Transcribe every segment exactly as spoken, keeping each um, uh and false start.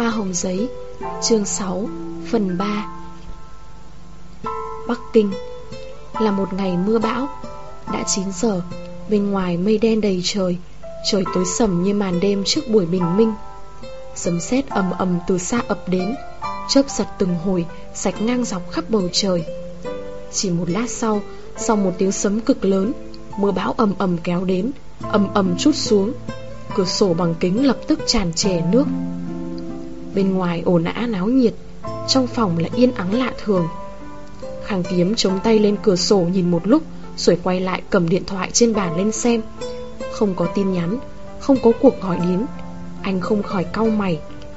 Hoa hồng giấy, chương sáu, phần ba. Bắc Kinh là một ngày mưa bão. Đã chín giờ, bên ngoài mây đen đầy trời, trời tối sầm như màn đêm trước buổi bình minh. Sấm sét ầm ầm từ xa ập đến, chớp giật từng hồi, rạch ngang dọc khắp bầu trời. Chỉ một lát sau, sau một tiếng sấm cực lớn, mưa bão ầm ầm kéo đến, ầm ầm trút xuống. Cửa sổ bằng kính lập tức tràn trề nước. Bên ngoài ồn ào náo nhiệt, trong phòng lại yên ắng lạ thường. Khang Kiếm chống tay lên cửa sổ nhìn một lúc, rồi quay lại cầm điện thoại trên bàn lên xem. Không có tin nhắn, không có cuộc gọi đến. Anh không khỏi cau mày.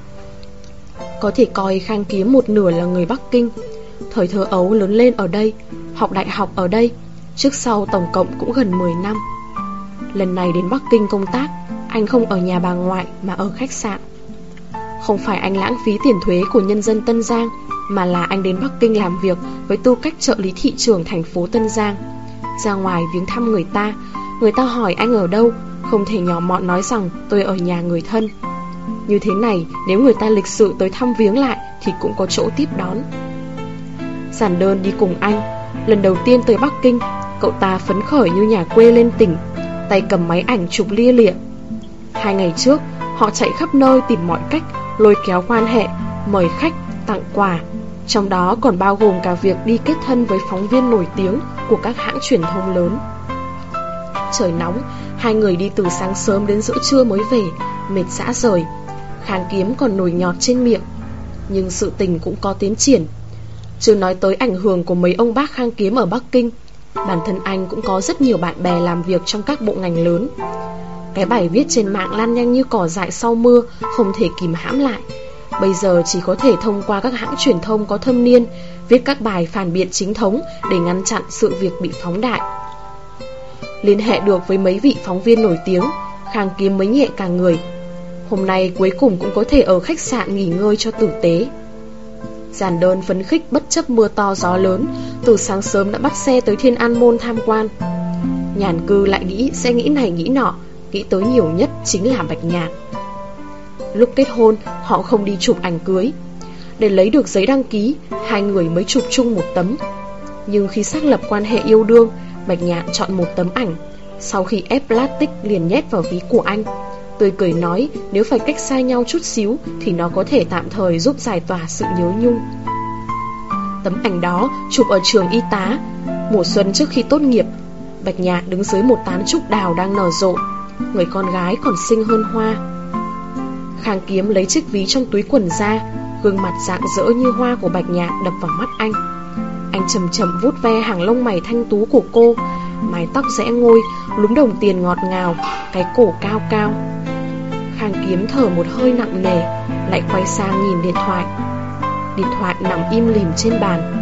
Có thể coi Khang Kiếm một nửa là người Bắc Kinh. Thời thơ ấu lớn lên ở đây, học đại học ở đây, trước sau tổng cộng cũng gần mười năm. Lần này đến Bắc Kinh công tác, anh không ở nhà bà ngoại mà ở khách sạn. Không phải anh lãng phí tiền thuế của nhân dân Tân Giang, mà là anh đến Bắc Kinh làm việc với tư cách trợ lý thị trưởng thành phố Tân Giang. Ra ngoài viếng thăm người ta, người ta hỏi anh ở đâu, không thể nhỏ mọn nói rằng tôi ở nhà người thân. Như thế này, nếu người ta lịch sự tới thăm viếng lại thì cũng có chỗ tiếp đón. Giản Đơn đi cùng anh. Lần đầu tiên tới Bắc Kinh, cậu ta phấn khởi như nhà quê lên tỉnh, tay cầm máy ảnh chụp lia lịa. Hai ngày trước, họ chạy khắp nơi tìm mọi cách lôi kéo quan hệ, mời khách, tặng quà, trong đó còn bao gồm cả việc đi kết thân với phóng viên nổi tiếng của các hãng truyền thông lớn. Trời nóng, hai người đi từ sáng sớm đến giữa trưa mới về, mệt rã rời. Khang Kiếm còn nổi nhọt trên miệng. Nhưng sự tình cũng có tiến triển. Chưa nói tới ảnh hưởng của mấy ông bác Khang Kiếm ở Bắc Kinh, bản thân anh cũng có rất nhiều bạn bè làm việc trong các bộ ngành lớn. Cái bài viết trên mạng lan nhanh như cỏ dại sau mưa, không thể kìm hãm lại. Bây giờ chỉ có thể thông qua các hãng truyền thông có thâm niên, viết các bài phản biện chính thống để ngăn chặn sự việc bị phóng đại. Liên hệ được với mấy vị phóng viên nổi tiếng, Khang Kiếm mới nhẹ cả người. Hôm nay cuối cùng cũng có thể ở khách sạn nghỉ ngơi cho tử tế. Giản Đơn phấn khích bất chấp mưa to gió lớn, từ sáng sớm đã bắt xe tới Thiên An Môn tham quan. Nhàn Cư lại nghĩ sẽ nghĩ này nghĩ nọ, nghĩ tới nhiều nhất chính là Bạch Nhạn. Lúc kết hôn, họ không đi chụp ảnh cưới. Để lấy được giấy đăng ký, hai người mới chụp chung một tấm. Nhưng khi xác lập quan hệ yêu đương, Bạch Nhạn chọn một tấm ảnh. Sau khi ép plastic liền nhét vào ví của anh, tươi cười nói nếu phải cách xa nhau chút xíu thì nó có thể tạm thời giúp giải tỏa sự nhớ nhung. Tấm ảnh đó chụp ở trường y tá, mùa xuân trước khi tốt nghiệp. Bạch Nhạn đứng dưới một tán trúc đào đang nở rộ, người con gái còn xinh hơn hoa. Khang Kiếm lấy chiếc ví trong túi quần ra, gương mặt rạng rỡ như hoa của Bạch Nhạn đập vào mắt anh. Anh chậm chậm vuốt ve hàng lông mày thanh tú của cô, mái tóc rẽ ngôi, lúm đồng tiền ngọt ngào, cái cổ cao cao. Khang Kiếm thở một hơi nặng nề, lại quay sang nhìn điện thoại. Điện thoại nằm im lìm trên bàn.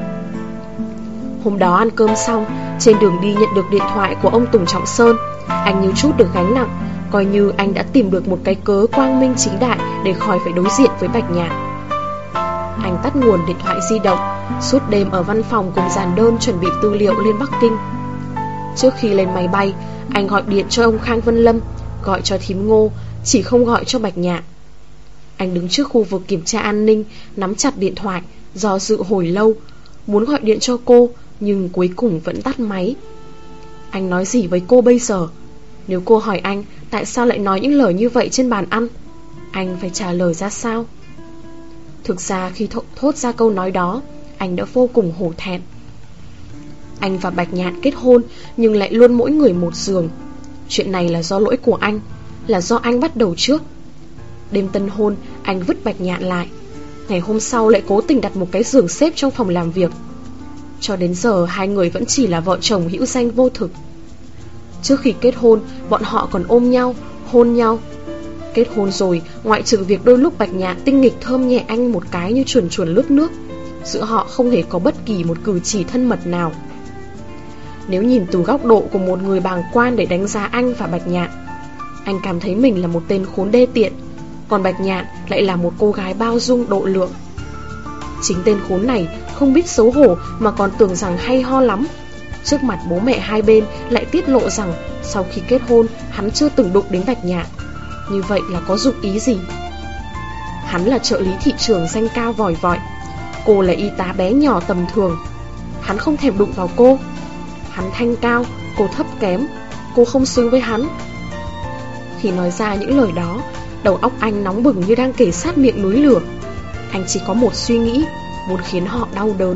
Hôm đó ăn cơm xong, trên đường đi nhận được điện thoại của ông Tùng Trọng Sơn. Anh như chút được gánh nặng, coi như anh đã tìm được một cái cớ quang minh chính đại để khỏi phải đối diện với Bạch Nhạn. Anh tắt nguồn điện thoại di động, suốt đêm ở văn phòng cùng Giản Đơn chuẩn bị tư liệu lên Bắc Kinh. Trước khi lên máy bay, anh gọi điện cho ông Khang Vân Lâm, gọi cho thím Ngô, chỉ không gọi cho Bạch Nhạn. Anh đứng trước khu vực kiểm tra an ninh, nắm chặt điện thoại, do dự hồi lâu, muốn gọi điện cho cô, nhưng cuối cùng vẫn tắt máy. Anh nói gì với cô bây giờ? Nếu cô hỏi anh tại sao lại nói những lời như vậy trên bàn ăn, anh phải trả lời ra sao? Thực ra khi thốt, thốt ra câu nói đó, anh đã vô cùng hổ thẹn. Anh và Bạch Nhạn kết hôn, nhưng lại luôn mỗi người một giường. Chuyện này là do lỗi của anh, là do anh bắt đầu trước. Đêm tân hôn, anh vứt Bạch Nhạn lại. Ngày hôm sau lại cố tình đặt một cái giường xếp trong phòng làm việc. Cho đến giờ hai người vẫn chỉ là vợ chồng hữu danh vô thực. Trước khi kết hôn, bọn họ còn ôm nhau, hôn nhau. Kết hôn rồi, ngoại trừ việc đôi lúc Bạch Nhạn tinh nghịch thơm nhẹ anh một cái như chuồn chuồn lướt nước, giữa họ không hề có bất kỳ một cử chỉ thân mật nào. Nếu nhìn từ góc độ của một người bàng quan để đánh giá anh và Bạch Nhạn, anh cảm thấy mình là một tên khốn đê tiện, còn Bạch Nhạn lại là một cô gái bao dung độ lượng. Chính tên khốn này không biết xấu hổ mà còn tưởng rằng hay ho lắm. Trước mặt bố mẹ hai bên lại tiết lộ rằng sau khi kết hôn hắn chưa từng đụng đến Bạch Nhạn. Như vậy là có dụng ý gì? Hắn là trợ lý thị trường danh cao vòi vọi, cô là y tá bé nhỏ tầm thường. Hắn không thèm đụng vào cô. Hắn thanh cao, cô thấp kém, cô không xứng với hắn. Khi nói ra những lời đó, đầu óc anh nóng bừng như đang kề sát miệng núi lửa. Anh chỉ có một suy nghĩ, muốn khiến họ đau đớn.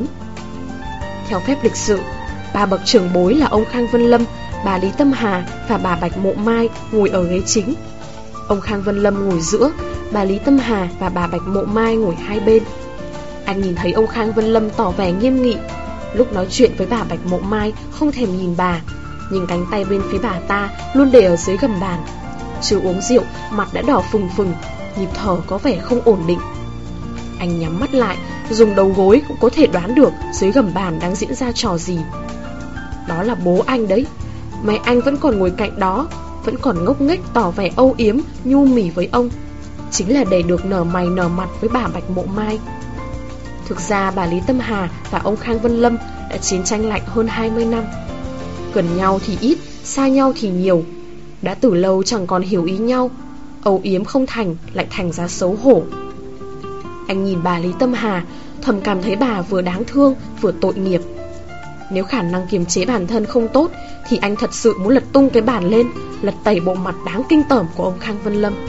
Theo phép lịch sự, ba bậc trưởng bối là ông Khang Vân Lâm, bà Lý Tâm Hà và bà Bạch Mộ Mai ngồi ở ghế chính. Ông Khang Vân Lâm ngồi giữa, bà Lý Tâm Hà và bà Bạch Mộ Mai ngồi hai bên. Anh nhìn thấy ông Khang Vân Lâm tỏ vẻ nghiêm nghị. Lúc nói chuyện với bà Bạch Mộ Mai không thèm nhìn bà, nhưng cánh tay bên phía bà ta luôn để ở dưới gầm bàn. Chưa uống rượu, mặt đã đỏ phừng phừng, nhịp thở có vẻ không ổn định. Anh nhắm mắt lại, dùng đầu gối cũng có thể đoán được dưới gầm bàn đang diễn ra trò gì. Đó là bố anh đấy. Mẹ anh vẫn còn ngồi cạnh đó, vẫn còn ngốc nghếch tỏ vẻ âu yếm, nhu mì với ông, chính là để được nở mày nở mặt với bà Bạch Mộ Mai. Thực ra bà Lý Tâm Hà và ông Khang Vân Lâm đã chiến tranh lạnh hơn hai mươi năm. Gần nhau thì ít, xa nhau thì nhiều. Đã từ lâu chẳng còn hiểu ý nhau, âu yếm không thành lại thành ra xấu hổ. Anh nhìn bà Lý Tâm Hà, thầm cảm thấy bà vừa đáng thương vừa tội nghiệp. Nếu khả năng kiềm chế bản thân không tốt thì anh thật sự muốn lật tung cái bàn lên, lật tẩy bộ mặt đáng kinh tởm của ông Khang Vân Lâm.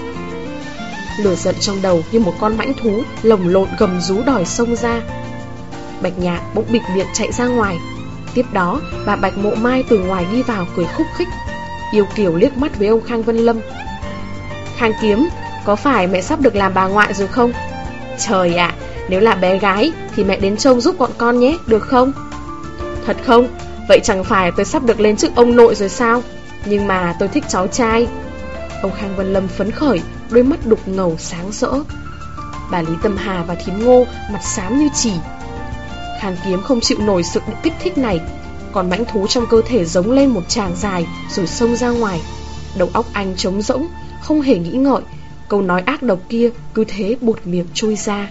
Lửa giận trong đầu như một con mãnh thú lồng lộn gầm rú đòi xông ra. Bạch Nhạn bỗng bịt miệng chạy ra ngoài. Tiếp đó bà Bạch Mộ Mai từ ngoài đi vào cười khúc khích, yêu kiều liếc mắt với ông Khang Vân Lâm. Khang Kiếm, có phải mẹ sắp được làm bà ngoại rồi không? Trời ạ, à, nếu là bé gái thì mẹ đến trông giúp bọn con nhé, được không? Thật không? Vậy chẳng phải tôi sắp được lên chức ông nội rồi sao? Nhưng mà tôi thích cháu trai. Ông Khang Vân Lâm phấn khởi, đôi mắt đục ngầu sáng rỡ. Bà Lý Tâm Hà và thím Ngô mặt xám như chì. Khang Kiếm không chịu nổi sự kích thích này, còn mãnh thú trong cơ thể giống lên một tràng dài rồi xông ra ngoài. Đầu óc anh trống rỗng, không hề nghĩ ngợi, câu nói ác độc kia cứ thế buột miệng trôi ra.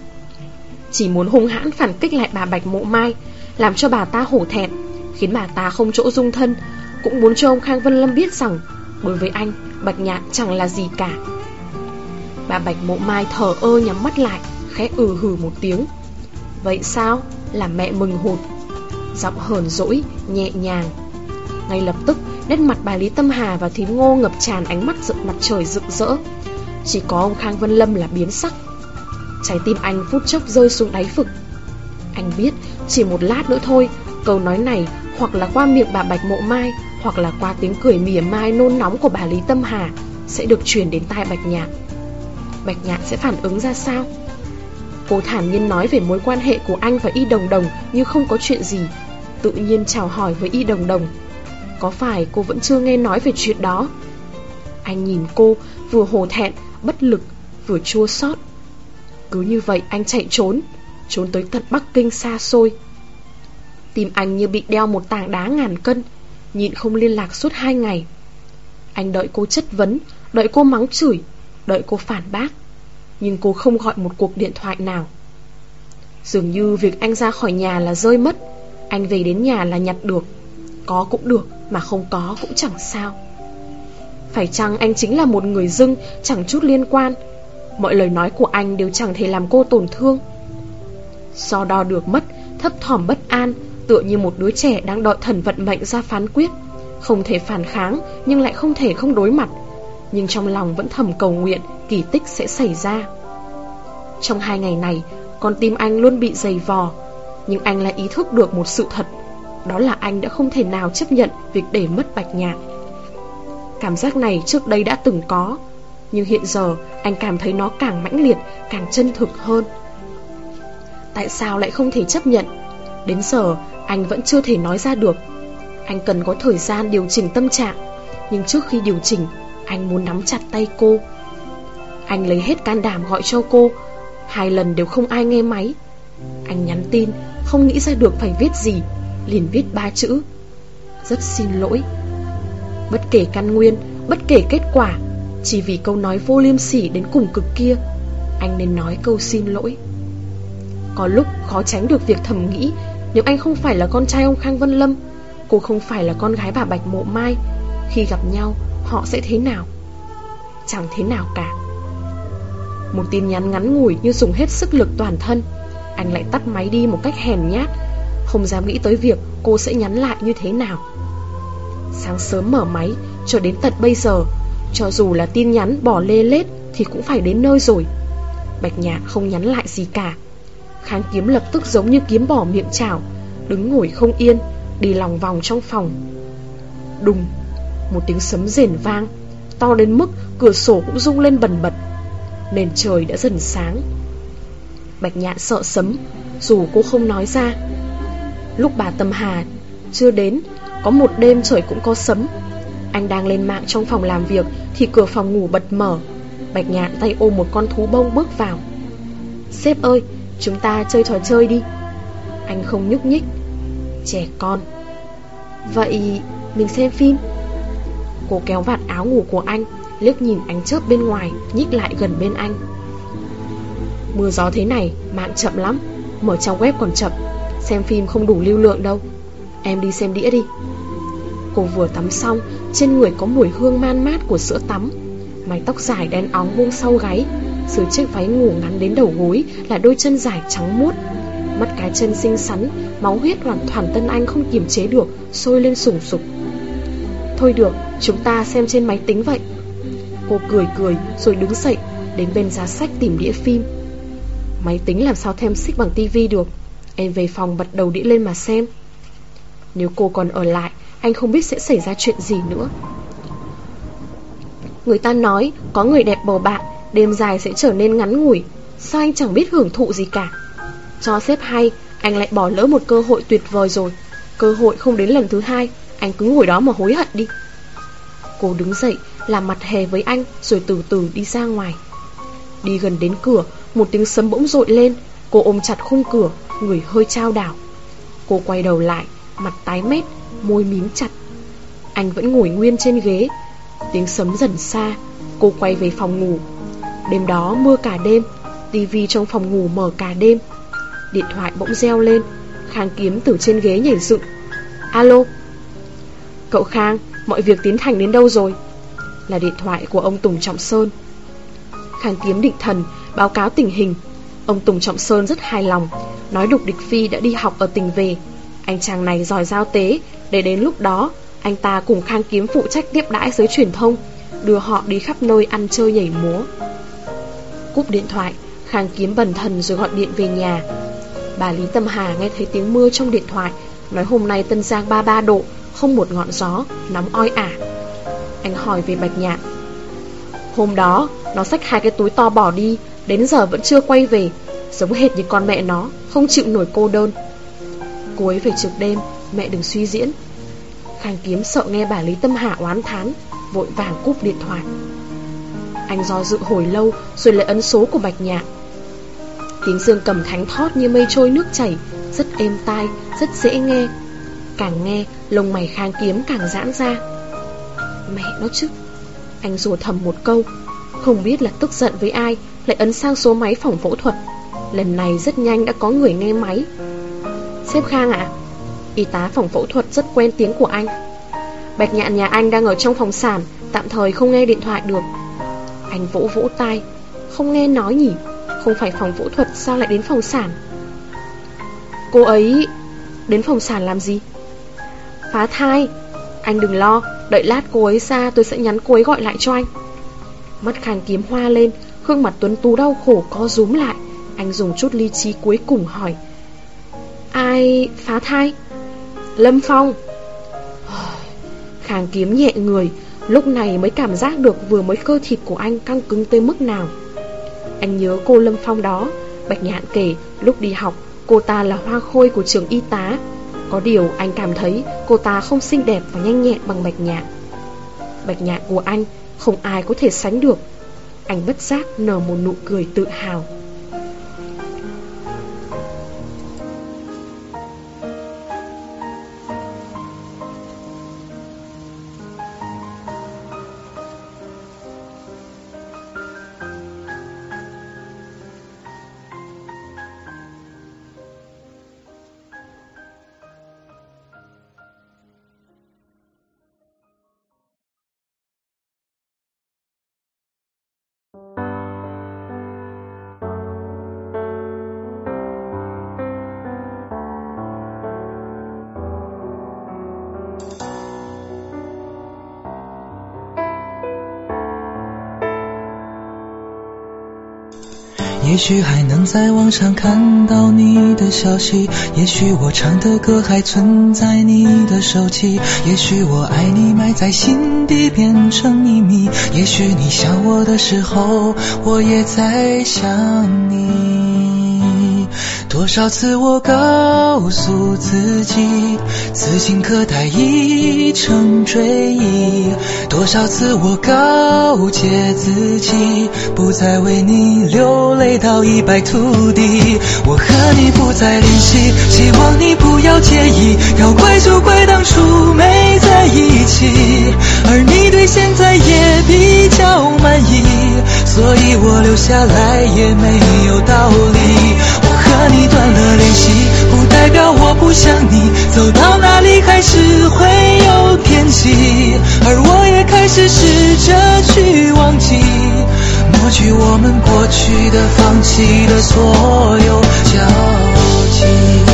Chỉ muốn hung hãn phản kích lại bà Bạch Mộ Mai, làm cho bà ta hổ thẹn, khiến bà ta không chỗ dung thân. Cũng muốn cho ông Khang Vân Lâm biết rằng đối với anh, Bạch Nhạn chẳng là gì cả. Bà Bạch Mộ Mai thờ ơ nhắm mắt lại, khẽ ừ hừ một tiếng. Vậy sao? Là mẹ mừng hụt. Giọng hờn dỗi, nhẹ nhàng. Ngay lập tức, nét mặt bà Lý Tâm Hà và thím Ngô ngập tràn ánh mắt rực mặt trời rực rỡ. Chỉ có ông Khang Vân Lâm là biến sắc. Trái tim anh phút chốc rơi xuống đáy vực. Anh biết chỉ một lát nữa thôi, câu nói này hoặc là qua miệng bà Bạch Mộ Mai, hoặc là qua tiếng cười mỉa mai nôn nóng của bà Lý Tâm Hà sẽ được truyền đến tai Bạch Nhạn. Bạch Nhạn sẽ phản ứng ra sao? Cô thản nhiên nói về mối quan hệ của anh và Y Đồng Đồng như không có chuyện gì, tự nhiên chào hỏi với Y Đồng Đồng. Có phải cô vẫn chưa nghe nói về chuyện đó? Anh nhìn cô, vừa hổ thẹn, bất lực, vừa chua xót. Cứ như vậy anh chạy trốn, trốn tới tận Bắc Kinh xa xôi. Tim anh như bị đeo một tảng đá ngàn cân, nhịn không liên lạc suốt hai ngày. Anh đợi cô chất vấn, đợi cô mắng chửi, đợi cô phản bác, nhưng cô không gọi một cuộc điện thoại nào. Dường như việc anh ra khỏi nhà là rơi mất, anh về đến nhà là nhặt được. Có cũng được, mà không có cũng chẳng sao. Phải chăng anh chính là một người dưng, chẳng chút liên quan? Mọi lời nói của anh đều chẳng thể làm cô tổn thương. So đo được mất, thấp thỏm bất an, tựa như một đứa trẻ đang đợi thần vận mệnh ra phán quyết. Không thể phản kháng, nhưng lại không thể không đối mặt. Nhưng trong lòng vẫn thầm cầu nguyện kỳ tích sẽ xảy ra. Trong hai ngày này, con tim anh luôn bị dày vò. Nhưng anh lại ý thức được một sự thật, đó là anh đã không thể nào chấp nhận việc để mất Bạch Nhạn. Cảm giác này trước đây đã từng có, nhưng hiện giờ anh cảm thấy nó càng mãnh liệt, càng chân thực hơn. Tại sao lại không thể chấp nhận? Đến giờ anh vẫn chưa thể nói ra được. Anh cần có thời gian điều chỉnh tâm trạng, nhưng trước khi điều chỉnh, anh muốn nắm chặt tay cô. Anh lấy hết can đảm gọi cho cô. Hai lần đều không ai nghe máy. Anh nhắn tin, không nghĩ ra được phải viết gì, liền viết ba chữ: rất xin lỗi. Bất kể căn nguyên, bất kể kết quả, chỉ vì câu nói vô liêm sỉ đến cùng cực kia, anh nên nói câu xin lỗi. Có lúc khó tránh được việc thầm nghĩ, nếu anh không phải là con trai ông Khang Vân Lâm, cô không phải là con gái bà Bạch Mộ Mai, khi gặp nhau họ sẽ thế nào? Chẳng thế nào cả. Một tin nhắn ngắn ngủi như dùng hết sức lực toàn thân. Anh lại tắt máy đi một cách hèn nhát, không dám nghĩ tới việc cô sẽ nhắn lại như thế nào. Sáng sớm mở máy, cho đến tận bây giờ, cho dù là tin nhắn bỏ lê lết thì cũng phải đến nơi rồi. Bạch Nhạn không nhắn lại gì cả. Kháng Kiếm lập tức giống như kiếm bỏ miệng chảo, đứng ngồi không yên, đi lòng vòng trong phòng. Đùng, một tiếng sấm rền vang, to đến mức cửa sổ cũng rung lên bần bật. Nền trời đã dần sáng. Bạch Nhạn sợ sấm, dù cô không nói ra. Lúc bà Tâm Hà chưa đến, có một đêm trời cũng có sấm. Anh đang lên mạng trong phòng làm việc thì cửa phòng ngủ bật mở. Bạch Nhạn tay ôm một con thú bông bước vào. Sếp ơi, chúng ta chơi trò chơi đi. Anh không nhúc nhích. Trẻ con. Vậy mình xem phim. Cô kéo vạt áo ngủ của anh, liếc nhìn ánh chớp bên ngoài, nhích lại gần bên anh. Mưa gió thế này, mạng chậm lắm, mở trang web còn chậm, xem phim không đủ lưu lượng đâu. Em đi xem đĩa đi. Cô vừa tắm xong, trên người có mùi hương man mát của sữa tắm. Mái tóc dài đen óng buông sau gáy, dưới chiếc váy ngủ ngắn đến đầu gối là đôi chân dài trắng muốt. Mắt cái chân xinh xắn, máu huyết hoàn toàn thân anh không kiềm chế được, sôi lên sùng sục. Thôi được, chúng ta xem trên máy tính vậy. Cô cười cười rồi đứng dậy, đến bên giá sách tìm đĩa phim. Máy tính làm sao thêm xích bằng tivi được. Em về phòng bật đầu đĩa lên mà xem. Nếu cô còn ở lại, anh không biết sẽ xảy ra chuyện gì nữa. Người ta nói có người đẹp bầu bạn, đêm dài sẽ trở nên ngắn ngủi. Sao anh chẳng biết hưởng thụ gì cả? Cho sếp hay, anh lại bỏ lỡ một cơ hội tuyệt vời rồi. Cơ hội không đến lần thứ hai, anh cứ ngồi đó mà hối hận đi. Cô đứng dậy, làm mặt hề với anh, rồi từ từ đi ra ngoài. Đi gần đến cửa, một tiếng sấm bỗng dội lên. Cô ôm chặt khung cửa, người hơi chao đảo. Cô quay đầu lại, mặt tái mét, môi mím chặt. Anh vẫn ngồi nguyên trên ghế. Tiếng sấm dần xa. Cô quay về phòng ngủ. Đêm đó mưa cả đêm, tivi trong phòng ngủ mở cả đêm. Điện thoại bỗng reo lên. Kháng Kiếm từ trên ghế nhảy dựng. Alo. Cậu Khang, mọi việc tiến hành đến đâu rồi? Là điện thoại của ông Tùng Trọng Sơn. Kháng Kiếm định thần, báo cáo tình hình. Ông Tùng Trọng Sơn rất hài lòng, nói Đục Địch Phi đã đi học ở tỉnh về. Anh chàng này giỏi giao tế, để đến lúc đó anh ta cùng Kháng Kiếm phụ trách tiếp đãi giới truyền thông, đưa họ đi khắp nơi ăn chơi nhảy múa. Cúp điện thoại, Kháng Kiếm bần thần rồi gọi điện về nhà. Bà Lý Tâm Hà nghe thấy tiếng mưa trong điện thoại, nói hôm nay Tân Giang ba mươi ba độ, không một ngọn gió, nóng oi ả. Anh hỏi về Bạch Nhạn. Hôm đó nó xách hai cái túi to bỏ đi, đến giờ vẫn chưa quay về, giống hệt như con mẹ nó, không chịu nổi cô đơn. Cô ấy về trực đêm, mẹ đừng suy diễn. Kháng Kiếm sợ nghe bà Lý Tâm Hà oán thán, vội vàng cúp điện thoại. Anh do dự hồi lâu rồi lấy ấn số của Bạch Nhạn. Tiếng dương cầm thánh thót như mây trôi nước chảy, rất êm tai, rất dễ nghe. Càng nghe, lông mày Kháng Kiếm càng giãn ra. Mẹ nó chứ. Anh rủa thầm một câu, không biết là tức giận với ai, lại ấn sang số máy phòng phẫu thuật. Lần này rất nhanh đã có người nghe máy. Sếp Khang ạ, à? Y tá phòng phẫu thuật rất quen tiếng của anh. Bạch Nhạn nhà anh đang ở trong phòng sản, tạm thời không nghe điện thoại được. Anh vỗ vỗ tai. Không nghe nói nhỉ? Không phải phòng phẫu thuật sao lại đến phòng sản? Cô ấy đến phòng sản làm gì? Phá thai. Anh đừng lo, đợi lát cô ấy ra tôi sẽ nhắn cô ấy gọi lại cho anh. Mắt Kháng Kiếm hoa lên, gương mặt tuấn tú đau khổ co rúm lại. Anh dùng chút lý trí cuối cùng hỏi. Ai phá thai? Lâm Phong. Kháng Kiếm nhẹ người, lúc này mới cảm giác được vừa mới cơ thịt của anh căng cứng tới mức nào. Anh nhớ cô Lâm Phong đó. Bạch Nhạn kể lúc đi học cô ta là hoa khôi của trường y tá. Có điều anh cảm thấy cô ta không xinh đẹp và nhanh nhẹn bằng Bạch Nhạn. Bạch Nhạn của anh không ai có thể sánh được. Anh bất giác nở một nụ cười tự hào. 也许还能在网上看到你的消息，也许我唱的歌还存在你的手机，也许我爱你埋在心底变成秘密，也许你想我的时候我也在想你。多少次我告诉自己此情可待已成追忆，多少次我告诫自己不再为你流泪到一败涂地。我和你不再联系，希望你不要介意，要怪就怪当初没在一起，而你对现在也比较满意，所以我留下来也没有道理。我和你断了联系，不代表我不想你，走到哪里还是会有惦记，而我也开始试着去忘记，抹去我们过去的放弃的所有交集。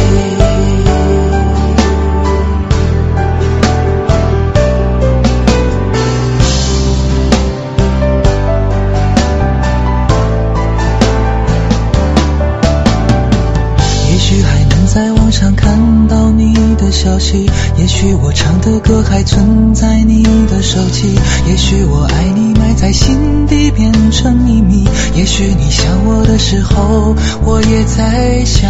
在网上看到你的消息，也许我唱的歌还存在你的手机，也许我爱你埋在心底变成秘密，也许你想我的时候我也在想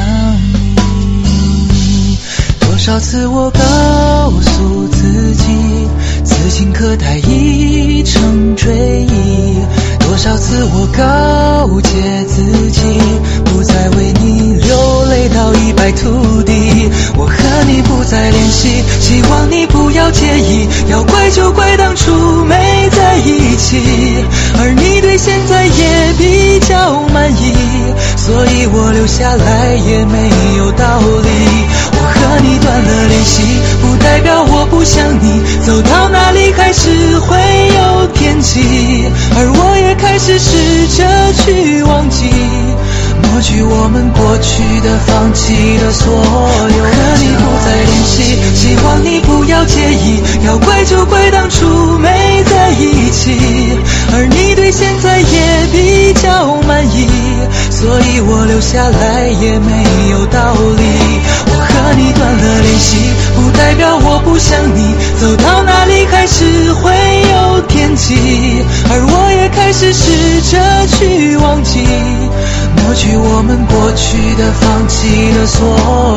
你。多少次我告诉自己此情可待已成追忆，多少次我告诫自己不再为你流泪到一败涂地。我和你不再联系，希望你不要介意，要怪就怪当初没在一起，而你对现在也比较满意，所以我留下来也没有道理。我和你断了联系，不代表我不想你，走到哪里还是会有惦记，而我也开始试着去忘记，抹去我们过去的放弃的所有。我和你不再联系，希望你不要介意，要怪就怪当初没在一起，而你对现在也比较满意，所以我留下来也没有道理。我和你断了联系，不代表我不想你，走到哪里还是会有惦记，而我也开始试着去忘记，抹去我们过去的放弃的所